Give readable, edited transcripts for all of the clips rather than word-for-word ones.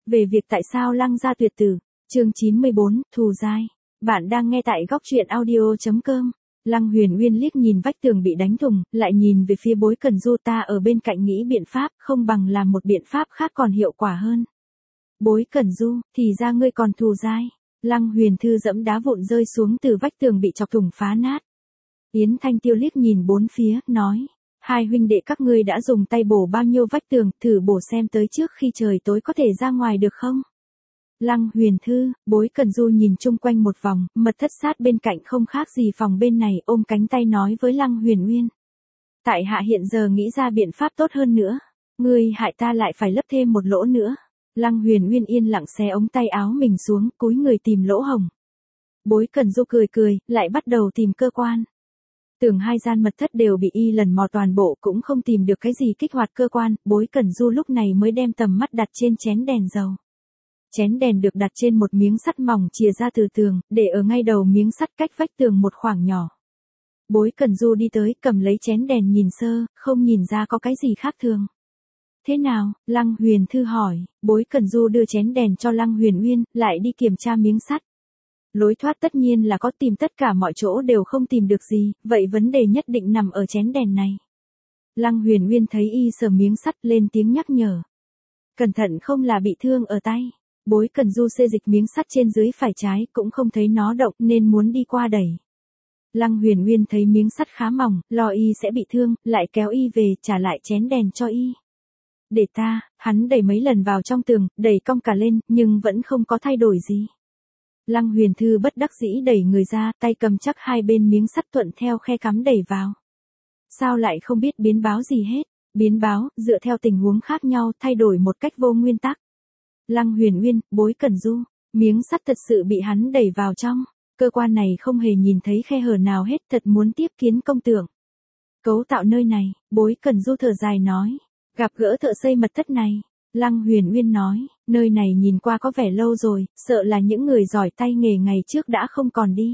Về việc tại sao Lăng gia tuyệt tử, chương 94, thù dai. Bạn đang nghe tại góc truyện audio.com. Lăng Huyền Uyên liếc nhìn vách tường bị đánh thủng, lại nhìn về phía Bối Cẩn Du, ta ở bên cạnh nghĩ biện pháp, không bằng làm một biện pháp khác còn hiệu quả hơn. Bối Cẩn Du, thì ra ngươi còn thù dai. Lăng Huyền Thư dẫm đá vụn rơi xuống từ vách tường bị chọc thủng phá nát. Yến Thanh Tiêu liếc nhìn bốn phía, nói. Hai huynh đệ các ngươi đã dùng tay bổ bao nhiêu vách tường, thử bổ xem tới trước khi trời tối có thể ra ngoài được không? Lăng Huyền Thư, Bối Cẩn Du nhìn chung quanh một vòng, mật thất sát bên cạnh không khác gì phòng bên này, ôm cánh tay nói với Lăng Huyền Uyên. Tại hạ hiện giờ nghĩ ra biện pháp tốt hơn nữa. Ngươi hại ta lại phải lấp thêm một lỗ nữa. Lăng Huyền Uyên yên lặng xé ống tay áo mình xuống, cúi người tìm lỗ hổng. Bối Cẩn Du cười cười, lại bắt đầu tìm cơ quan. Tưởng hai gian mật thất đều bị y lần mò toàn bộ, cũng không tìm được cái gì kích hoạt cơ quan, Bối Cẩn Du lúc này mới đem tầm mắt đặt trên chén đèn dầu. Chén đèn được đặt trên một miếng sắt mỏng chìa ra từ tường, để ở ngay đầu miếng sắt cách vách tường một khoảng nhỏ. Bối Cẩn Du đi tới, cầm lấy chén đèn nhìn sơ, không nhìn ra có cái gì khác thường. Thế nào? Lăng Huyền Thư hỏi. Bối Cẩn Du đưa chén đèn cho Lăng Huyền Uyên, lại đi kiểm tra miếng sắt. Lối thoát tất nhiên là có, tìm tất cả mọi chỗ đều không tìm được gì, vậy vấn đề nhất định nằm ở chén đèn này. Lăng Huyền Uyên thấy y sờ miếng sắt, lên tiếng nhắc nhở. Cẩn thận không là bị thương ở tay. Bối Cẩn Du xê dịch miếng sắt trên dưới phải trái, cũng không thấy nó động nên muốn đi qua đẩy. Lăng Huyền Uyên thấy miếng sắt khá mỏng, lo y sẽ bị thương, lại kéo y về, trả lại chén đèn cho y. Để ta, hắn đẩy mấy lần vào trong tường, đẩy cong cả lên, nhưng vẫn không có thay đổi gì. Lăng Huyền Thư bất đắc dĩ đẩy người ra, tay cầm chắc hai bên miếng sắt thuận theo khe cắm đẩy vào. Sao lại không biết biến báo gì hết? Biến báo, dựa theo tình huống khác nhau, thay đổi một cách vô nguyên tắc. Lăng Huyền Uyên, Bối Cẩn Du, miếng sắt thật sự bị hắn đẩy vào trong. Cơ quan này không hề nhìn thấy khe hở nào hết, thật muốn tiếp kiến công tưởng. Cấu tạo nơi này, Bối Cẩn Du thở dài nói. Gặp gỡ thợ xây mật thất này. Lăng Huyền Uyên nói, nơi này nhìn qua có vẻ lâu rồi, sợ là những người giỏi tay nghề ngày trước đã không còn đi.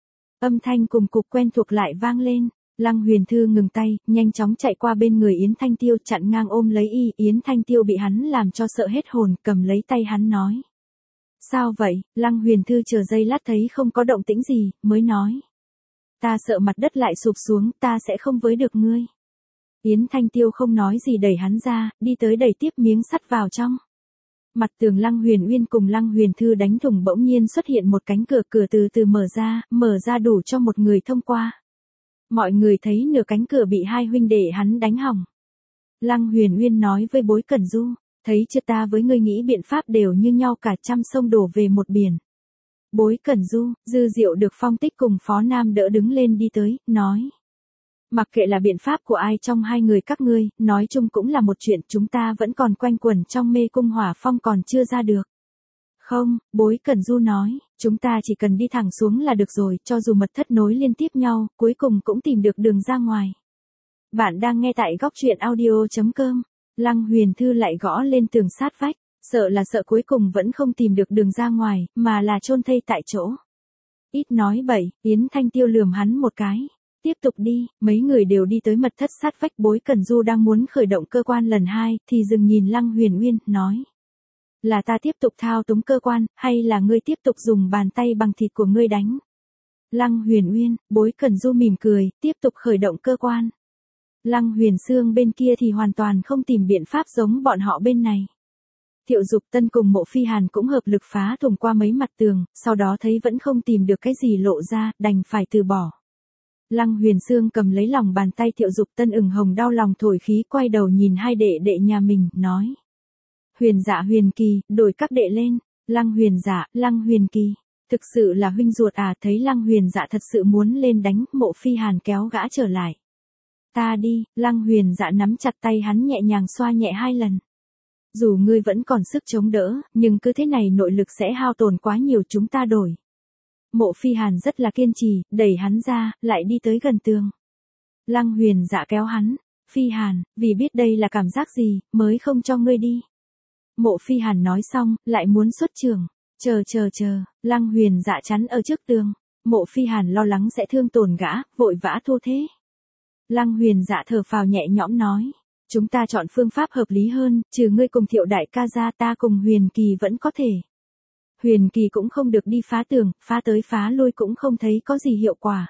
Âm thanh cùng cục quen thuộc lại vang lên. Lăng Huyền Thư ngừng tay, nhanh chóng chạy qua bên người Yến Thanh Tiêu, chặn ngang ôm lấy y. Yến Thanh Tiêu bị hắn làm cho sợ hết hồn, cầm lấy tay hắn nói. Sao vậy? Lăng Huyền Thư chờ giây lát thấy không có động tĩnh gì, mới nói. Ta sợ mặt đất lại sụp xuống, ta sẽ không với được ngươi. Yến Thanh Tiêu không nói gì đẩy hắn ra, đi tới đẩy tiếp miếng sắt vào trong. Mặt tường Lăng Huyền Uyên cùng Lăng Huyền Thư đánh thủng, bỗng nhiên xuất hiện một cánh cửa, cửa từ từ mở ra đủ cho một người thông qua. Mọi người thấy nửa cánh cửa bị hai huynh đệ hắn đánh hỏng. Lăng Huyền Uyên nói với Bối Cẩn Du, thấy chưa, ta với ngươi nghĩ biện pháp đều như nhau cả, trăm sông đổ về một biển. Bối Cẩn Du, Dư Diệu được Phong Tích cùng Phó Nam đỡ đứng lên đi tới, nói. Mặc kệ là biện pháp của ai trong hai người các ngươi, nói chung cũng là một chuyện, chúng ta vẫn còn quanh quẩn trong mê cung hỏa phong còn chưa ra được. Không, Bối Cẩn Du nói, chúng ta chỉ cần đi thẳng xuống là được rồi, cho dù mật thất nối liên tiếp nhau, cuối cùng cũng tìm được đường ra ngoài. Bạn đang nghe tại góc truyện audio.com. Lăng Huyền Thư lại gõ lên tường sát vách, sợ cuối cùng vẫn không tìm được đường ra ngoài, mà là chôn thây tại chỗ. Ít nói bậy, Yến Thanh Tiêu lườm hắn một cái. Tiếp tục đi, mấy người đều đi tới mật thất sát vách. Bối Cẩn Du đang muốn khởi động cơ quan lần hai, thì dừng nhìn Lăng Huyền Uyên, nói. Là ta tiếp tục thao túng cơ quan, hay là ngươi tiếp tục dùng bàn tay bằng thịt của ngươi đánh? Lăng Huyền Uyên, Bối Cẩn Du mỉm cười, tiếp tục khởi động cơ quan. Lăng Huyền Xương bên kia thì hoàn toàn không tìm biện pháp giống bọn họ bên này. Thiệu Dục Tân cùng Mộ Phi Hàn cũng hợp lực phá thủng qua mấy mặt tường, sau đó thấy vẫn không tìm được cái gì lộ ra, đành phải từ bỏ. Lăng Huyền Xương cầm lấy lòng bàn tay Thiệu Dục Tân ửng hồng đau lòng thổi khí, quay đầu nhìn hai đệ đệ nhà mình, nói. Huyền Dạ Huyền Kỳ, đổi các đệ lên. Lăng Huyền Dạ, Lăng Huyền Kỳ. Thực sự là huynh ruột à? Thấy Lăng Huyền Dạ thật sự muốn lên đánh, Mộ Phi Hàn kéo gã trở lại. Ta đi. Lăng Huyền Dạ nắm chặt tay hắn nhẹ nhàng xoa nhẹ hai lần. Dù ngươi vẫn còn sức chống đỡ, nhưng cứ thế này nội lực sẽ hao tổn quá nhiều, chúng ta đổi. Mộ Phi Hàn rất là kiên trì, đẩy hắn ra, lại đi tới gần tường. Lăng Huyền Dạ kéo hắn. Phi Hàn, vì biết đây là cảm giác gì, mới không cho ngươi đi. Mộ Phi Hàn nói xong, lại muốn xuất trường. Chờ, Lăng Huyền Dạ chắn ở trước tường. Mộ Phi Hàn lo lắng sẽ thương tổn gã, vội vã thu thế. Lăng Huyền Dạ thở phào nhẹ nhõm nói. Chúng ta chọn phương pháp hợp lý hơn, trừ ngươi cùng Thiệu đại ca ra ta cùng Huyền Kỳ vẫn có thể. Huyền Kỳ cũng không được đi phá tường, phá tới phá lui cũng không thấy có gì hiệu quả.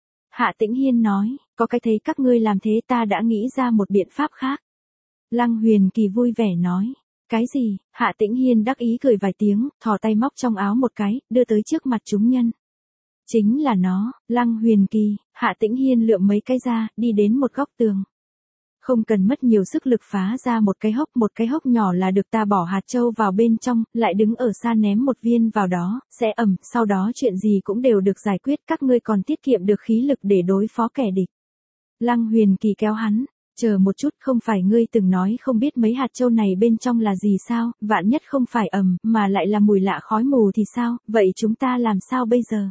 Hạ Tĩnh Hiên nói, có cái thấy các ngươi làm thế ta đã nghĩ ra một biện pháp khác. Lăng Huyền Kỳ vui vẻ nói, cái gì? Hạ Tĩnh Hiên đắc ý cười vài tiếng, thò tay móc trong áo một cái, đưa tới trước mặt chúng nhân. Chính là nó, Lăng Huyền Kỳ. Hạ Tĩnh Hiên lượm mấy cái ra, đi đến một góc tường. Không cần mất nhiều sức lực phá ra một cái hốc nhỏ là được, ta bỏ hạt châu vào bên trong, lại đứng ở xa ném một viên vào đó, sẽ ầm, sau đó chuyện gì cũng đều được giải quyết, các ngươi còn tiết kiệm được khí lực để đối phó kẻ địch. Lăng Huyền Kỳ kéo hắn, chờ một chút, không phải ngươi từng nói không biết mấy hạt châu này bên trong là gì sao, vạn nhất không phải ầm, mà lại là mùi lạ khói mù thì sao, vậy chúng ta làm sao bây giờ?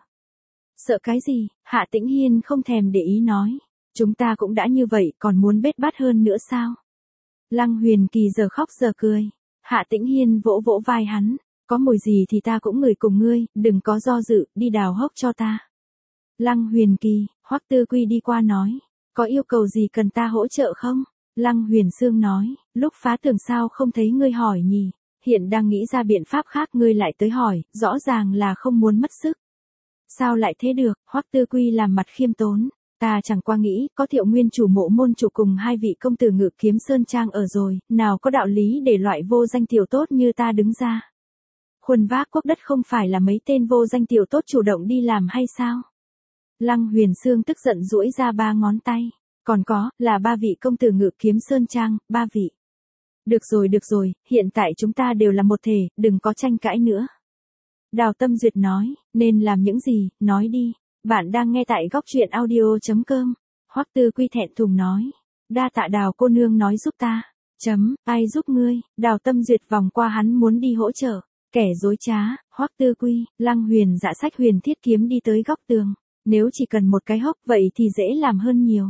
Sợ cái gì? Hạ Tĩnh Hiên không thèm để ý nói. Chúng ta cũng đã như vậy, còn muốn bết bát hơn nữa sao? Lăng Huyền Kỳ giờ khóc giờ cười. Hạ Tĩnh Hiên vỗ vỗ vai hắn. Có mùi gì thì ta cũng ngửi cùng ngươi, đừng có do dự, đi đào hốc cho ta. Lăng Huyền Kỳ, Hoắc Tư Quy đi qua nói. Có yêu cầu gì cần ta hỗ trợ không? Lăng Huyền Sương nói, lúc phá tường sao không thấy ngươi hỏi nhỉ? Hiện đang nghĩ ra biện pháp khác ngươi lại tới hỏi, rõ ràng là không muốn mất sức. Sao lại thế được? Hoắc Tư Quy làm mặt khiêm tốn. Ta chẳng qua nghĩ, có Thiệu nguyên chủ mộ môn chủ cùng hai vị công tử Ngự Kiếm Sơn Trang ở rồi, nào có đạo lý để loại vô danh tiểu tốt như ta đứng ra. Khuân vác quốc đất không phải là mấy tên vô danh tiểu tốt chủ động đi làm hay sao? Lăng Huyền Sương tức giận duỗi ra 3 ngón tay. Còn có, là 3 vị công tử Ngự Kiếm Sơn Trang, 3 vị. Được rồi, hiện tại chúng ta đều là một thể, đừng có tranh cãi nữa. Đào Tâm Duyệt nói, nên làm những gì, nói đi. Bạn đang nghe tại góc truyện audio.com. Hoắc Tư Quy thẹn thùng nói. Đa tạ Đào cô nương nói giúp ta. Ai giúp ngươi? Đào Tâm Duyệt vòng qua hắn muốn đi hỗ trợ. Kẻ dối trá, Hoắc Tư Quy, Lăng Huyền dạ sách huyền thiết kiếm đi tới góc tường. Nếu chỉ cần một cái hốc vậy thì dễ làm hơn nhiều.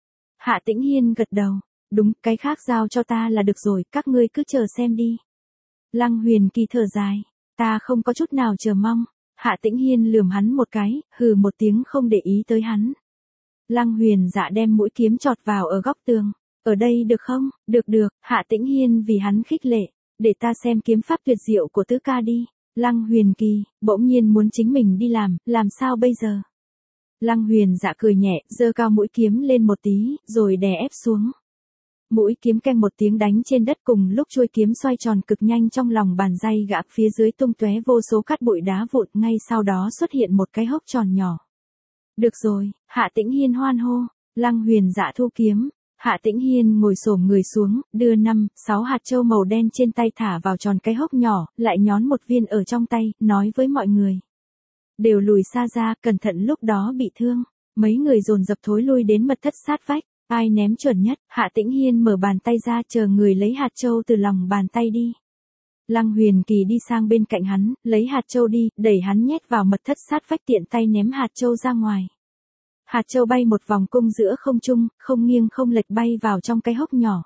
Hạ Tĩnh Hiên gật đầu. Đúng, cái khác giao cho ta là được rồi, các ngươi cứ chờ xem đi. Lăng Huyền Kỳ thở dài. Ta không có chút nào chờ mong. Hạ Tĩnh Hiên lườm hắn một cái, hừ một tiếng không để ý tới hắn. Lăng Huyền dạ đem mũi kiếm chọt vào ở góc tường. Ở đây được không? Được, Hạ Tĩnh Hiên vì hắn khích lệ. Để ta xem kiếm pháp tuyệt diệu của tứ ca đi. Lăng Huyền Kỳ, bỗng nhiên muốn chính mình đi làm sao bây giờ? Lăng Huyền dạ cười nhẹ, giơ cao mũi kiếm lên một tí, rồi đè ép xuống. Mũi kiếm keng một tiếng đánh trên đất, cùng lúc chuôi kiếm xoay tròn cực nhanh trong lòng bàn tay gã, phía dưới tung tóe vô số cát bụi đá vụn, ngay sau đó xuất hiện một cái hốc tròn nhỏ. Được rồi, Hạ Tĩnh Hiên hoan hô. Lăng Huyền dạ thu kiếm. Hạ Tĩnh Hiên ngồi xổm người xuống, đưa 5-6 hạt châu màu đen trên tay thả vào tròn cái hốc nhỏ, lại nhón một viên ở trong tay, nói với mọi người. Đều lùi xa ra, cẩn thận lúc đó bị thương. Mấy người dồn dập thối lui đến mật thất sát vách. Ai ném chuẩn nhất? Hạ Tĩnh Hiên mở bàn tay ra, chờ người lấy hạt châu từ lòng bàn tay đi. Lăng Huyền Kỳ đi sang bên cạnh hắn, lấy hạt châu đi, đẩy hắn nhét vào mật thất sát vách, tiện tay ném hạt châu ra ngoài. Hạt châu bay một vòng cung giữa không trung, không nghiêng không lệch bay vào trong cái hốc nhỏ.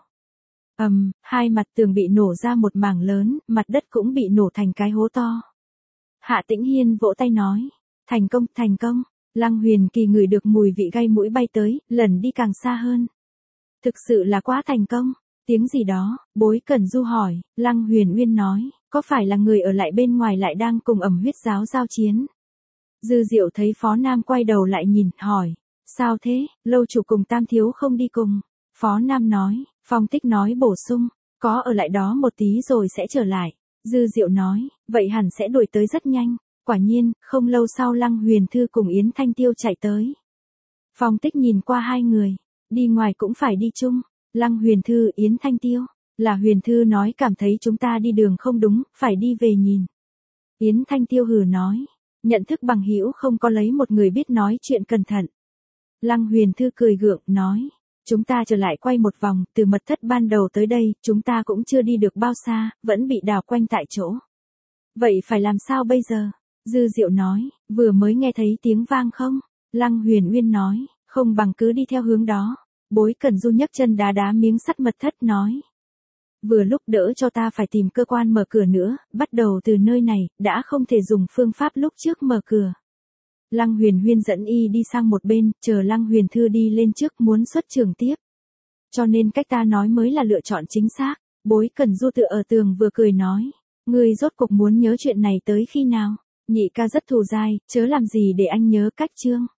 Hai mặt tường bị nổ ra một mảng lớn, mặt đất cũng bị nổ thành cái hố to. Hạ Tĩnh Hiên vỗ tay nói, thành công. Lăng Huyền Kỳ ngửi được mùi vị gai mũi bay tới, lần đi càng xa hơn. Thực sự là quá thành công. Tiếng gì đó, Bối Cẩn Du hỏi, Lăng Huyền Uyên nói, có phải là người ở lại bên ngoài lại đang cùng Ẩm Huyết giáo giao chiến? Dư Diệu thấy Phó Nam quay đầu lại nhìn, hỏi, sao thế, lâu chủ cùng Tam Thiếu không đi cùng? Phó Nam nói, Phong Tích nói bổ sung, có ở lại đó một tí rồi sẽ trở lại. Dư Diệu nói, vậy hẳn sẽ đuổi tới rất nhanh. Quả nhiên, không lâu sau Lăng Huyền Thư cùng Yến Thanh Tiêu chạy tới. Phong Tích nhìn qua hai người, đi ngoài cũng phải đi chung. Lăng Huyền Thư, Yến Thanh Tiêu, là Huyền Thư nói cảm thấy chúng ta đi đường không đúng, phải đi về nhìn. Yến Thanh Tiêu hừ nói, nhận thức bằng hữu không có lấy một người biết nói chuyện cẩn thận. Lăng Huyền Thư cười gượng, nói, chúng ta trở lại quay một vòng, từ mật thất ban đầu tới đây, chúng ta cũng chưa đi được bao xa, vẫn bị đào quanh tại chỗ. Vậy phải làm sao bây giờ? Dư Diệu nói, vừa mới nghe thấy tiếng vang không? Lăng Huyền Uyên nói, không bằng cứ đi theo hướng đó. Bối Cẩn Du nhấc chân đá miếng sắt mật thất nói. Vừa lúc đỡ cho ta phải tìm cơ quan mở cửa nữa, bắt đầu từ nơi này, đã không thể dùng phương pháp lúc trước mở cửa. Lăng Huyền Uyên dẫn y đi sang một bên, chờ Lăng Huyền Thư đi lên trước muốn xuất trường tiếp. cho nên cách ta nói mới là lựa chọn chính xác. Bối Cần Du tựa ở tường vừa cười nói. Ngươi rốt cuộc muốn nhớ chuyện này tới khi nào? Nhị ca rất thù dai, chớ làm gì để anh nhớ cách chương.